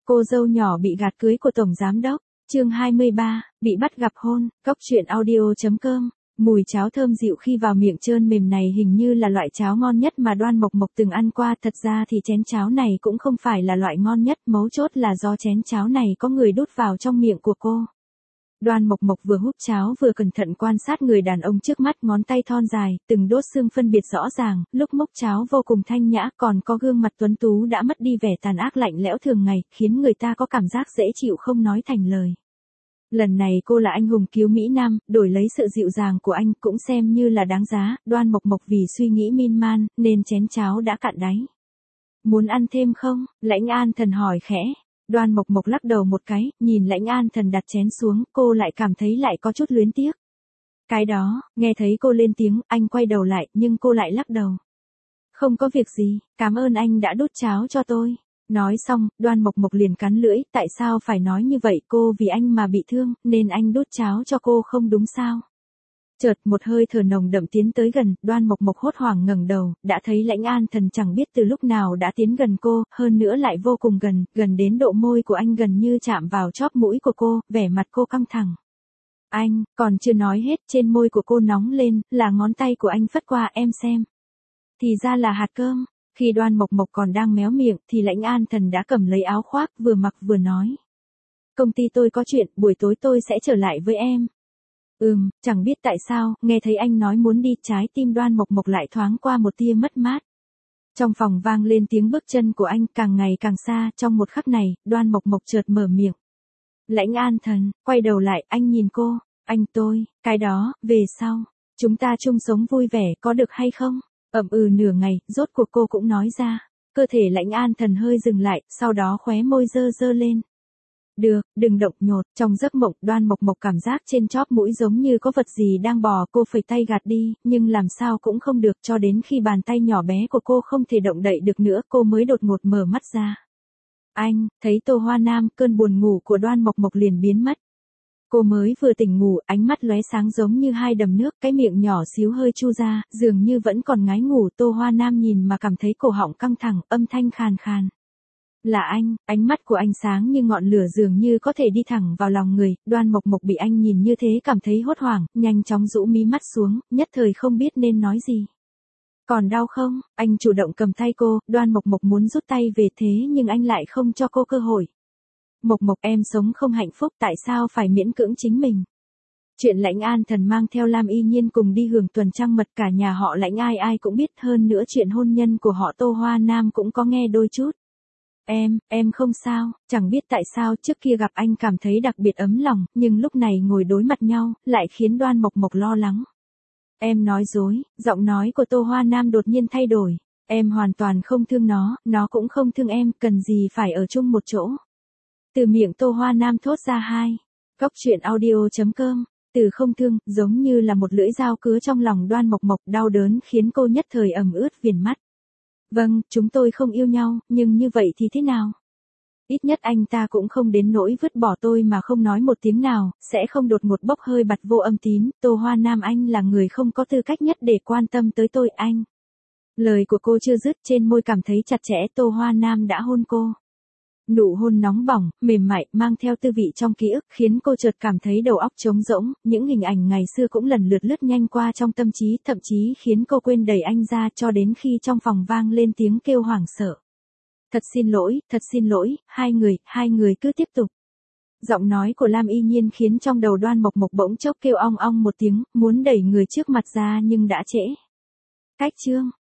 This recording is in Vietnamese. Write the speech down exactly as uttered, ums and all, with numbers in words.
Cô dâu nhỏ bị gạt cưới của tổng giám đốc. Chương hai mươi ba, bị bắt gặp hôn. Cốc truyện audio chấm com. Mùi cháo thơm dịu khi vào miệng trơn mềm này hình như là loại cháo ngon nhất mà Đoan Mộc Mộc từng ăn qua. Thật ra thì chén cháo này cũng không phải là loại ngon nhất, mấu chốt là do chén cháo này có người đút vào trong miệng của cô. Đoan Mộc Mộc vừa húp cháo vừa cẩn thận quan sát người đàn ông trước mắt, ngón tay thon dài, từng đốt xương phân biệt rõ ràng, lúc múc cháo vô cùng thanh nhã, còn có gương mặt tuấn tú đã mất đi vẻ tàn ác lạnh lẽo thường ngày, khiến người ta có cảm giác dễ chịu không nói thành lời. Lần này cô là anh hùng cứu Mỹ Nam, đổi lấy sự dịu dàng của anh cũng xem như là đáng giá. Đoan Mộc Mộc vì suy nghĩ miên man, nên chén cháo đã cạn đáy. Muốn ăn thêm không? Lãnh An Thần hỏi khẽ. Đoan Mộc Mộc lắc đầu một cái, nhìn Lãnh An Thần đặt chén xuống, cô lại cảm thấy lại có chút luyến tiếc. Cái đó, nghe thấy cô lên tiếng, anh quay đầu lại, nhưng cô lại lắc đầu. Không có việc gì, cảm ơn anh đã đút cháo cho tôi. Nói xong, Đoan Mộc Mộc liền cắn lưỡi, tại sao phải nói như vậy, cô vì anh mà bị thương, nên anh đút cháo cho cô không đúng sao? Chợt một hơi thở nồng đậm tiến tới gần, Đoan Mộc Mộc hốt hoảng ngẩng đầu, đã thấy Lãnh An Thần chẳng biết từ lúc nào đã tiến gần cô, hơn nữa lại vô cùng gần, gần đến độ môi của anh gần như chạm vào chóp mũi của cô, vẻ mặt cô căng thẳng. Anh, còn chưa nói hết, trên môi của cô nóng lên, là ngón tay của anh phất qua, em xem. Thì ra là hạt cơm. Khi Đoan Mộc Mộc còn đang méo miệng, thì Lãnh An Thần đã cầm lấy áo khoác, vừa mặc vừa nói. Công ty tôi có chuyện, buổi tối tôi sẽ trở lại với em. Ừm, chẳng biết tại sao, nghe thấy anh nói muốn đi, trái tim Đoan Mộc Mộc lại thoáng qua một tia mất mát. Trong phòng vang lên tiếng bước chân của anh càng ngày càng xa, trong một khắc này, Đoan Mộc Mộc chợt mở miệng. Lãnh An Thần, quay đầu lại, anh nhìn cô, anh tôi, cái đó, về sau, chúng ta chung sống vui vẻ, có được hay không? Ậm ừ nửa ngày, rốt cuộc cô cũng nói ra. Cơ thể Lãnh An Thần hơi dừng lại, sau đó khóe môi dơ dơ lên. Được, đừng động nhột. Trong giấc mộng, Đoan Mộc Mộc cảm giác trên chóp mũi giống như có vật gì đang bò, cô phẩy tay gạt đi, nhưng làm sao cũng không được, cho đến khi bàn tay nhỏ bé của cô không thể động đậy được nữa, cô mới đột ngột mở mắt ra. Anh, thấy Tô Hoa Nam, cơn buồn ngủ của Đoan Mộc Mộc liền biến mất. Cô mới vừa tỉnh ngủ, ánh mắt lóe sáng giống như hai đầm nước, cái miệng nhỏ xíu hơi chu ra, dường như vẫn còn ngái ngủ. Tô Hoa Nam nhìn mà cảm thấy cổ họng căng thẳng, âm thanh khàn khàn. Là anh, ánh mắt của anh sáng như ngọn lửa, dường như có thể đi thẳng vào lòng người. Đoan Mộc Mộc bị anh nhìn như thế cảm thấy hốt hoảng, nhanh chóng rũ mí mắt xuống, nhất thời không biết nên nói gì. Còn đau không? Anh chủ động cầm tay cô, Đoan Mộc Mộc muốn rút tay về thế nhưng anh lại không cho cô cơ hội. Mộc Mộc, em sống không hạnh phúc, tại sao phải miễn cưỡng chính mình? Chuyện Lãnh An Thần mang theo Lam Y Nhiên cùng đi hưởng tuần trăng mật, cả nhà họ Lãnh ai ai cũng biết, hơn nữa chuyện hôn nhân của họ Tô Hoa Nam cũng có nghe đôi chút. Em, em không sao, chẳng biết tại sao trước kia gặp anh cảm thấy đặc biệt ấm lòng, nhưng lúc này ngồi đối mặt nhau, lại khiến Đoan Mộc Mộc lo lắng. Em nói dối, giọng nói của Tô Hoa Nam đột nhiên thay đổi. Em hoàn toàn không thương nó, nó cũng không thương em, cần gì phải ở chung một chỗ. Từ miệng Tô Hoa Nam thốt ra hai. Cốc truyện audio chấm com. Từ không thương, giống như là một lưỡi dao cứa trong lòng Đoan Mộc Mộc, đau đớn khiến cô nhất thời ẩm ướt viền mắt. Vâng, chúng tôi không yêu nhau, nhưng như vậy thì thế nào? Ít nhất anh ta cũng không đến nỗi vứt bỏ tôi mà không nói một tiếng nào, sẽ không đột ngột bốc hơi bặt vô âm tín. Tô Hoa Nam, anh là người không có tư cách nhất để quan tâm tới tôi, anh. Lời của cô chưa dứt, trên môi cảm thấy chặt chẽ, Tô Hoa Nam đã hôn cô. Nụ hôn nóng bỏng, mềm mại, mang theo tư vị trong ký ức, khiến cô chợt cảm thấy đầu óc trống rỗng, những hình ảnh ngày xưa cũng lần lượt lướt nhanh qua trong tâm trí, thậm chí khiến cô quên đẩy anh ra, cho đến khi trong phòng vang lên tiếng kêu hoảng sợ. Thật xin lỗi, thật xin lỗi, hai người, hai người cứ tiếp tục. Giọng nói của Lam Y Nhiên khiến trong đầu Đoan Mộc Mộc bỗng chốc kêu ong ong một tiếng, muốn đẩy người trước mặt ra nhưng đã trễ. Cách chương.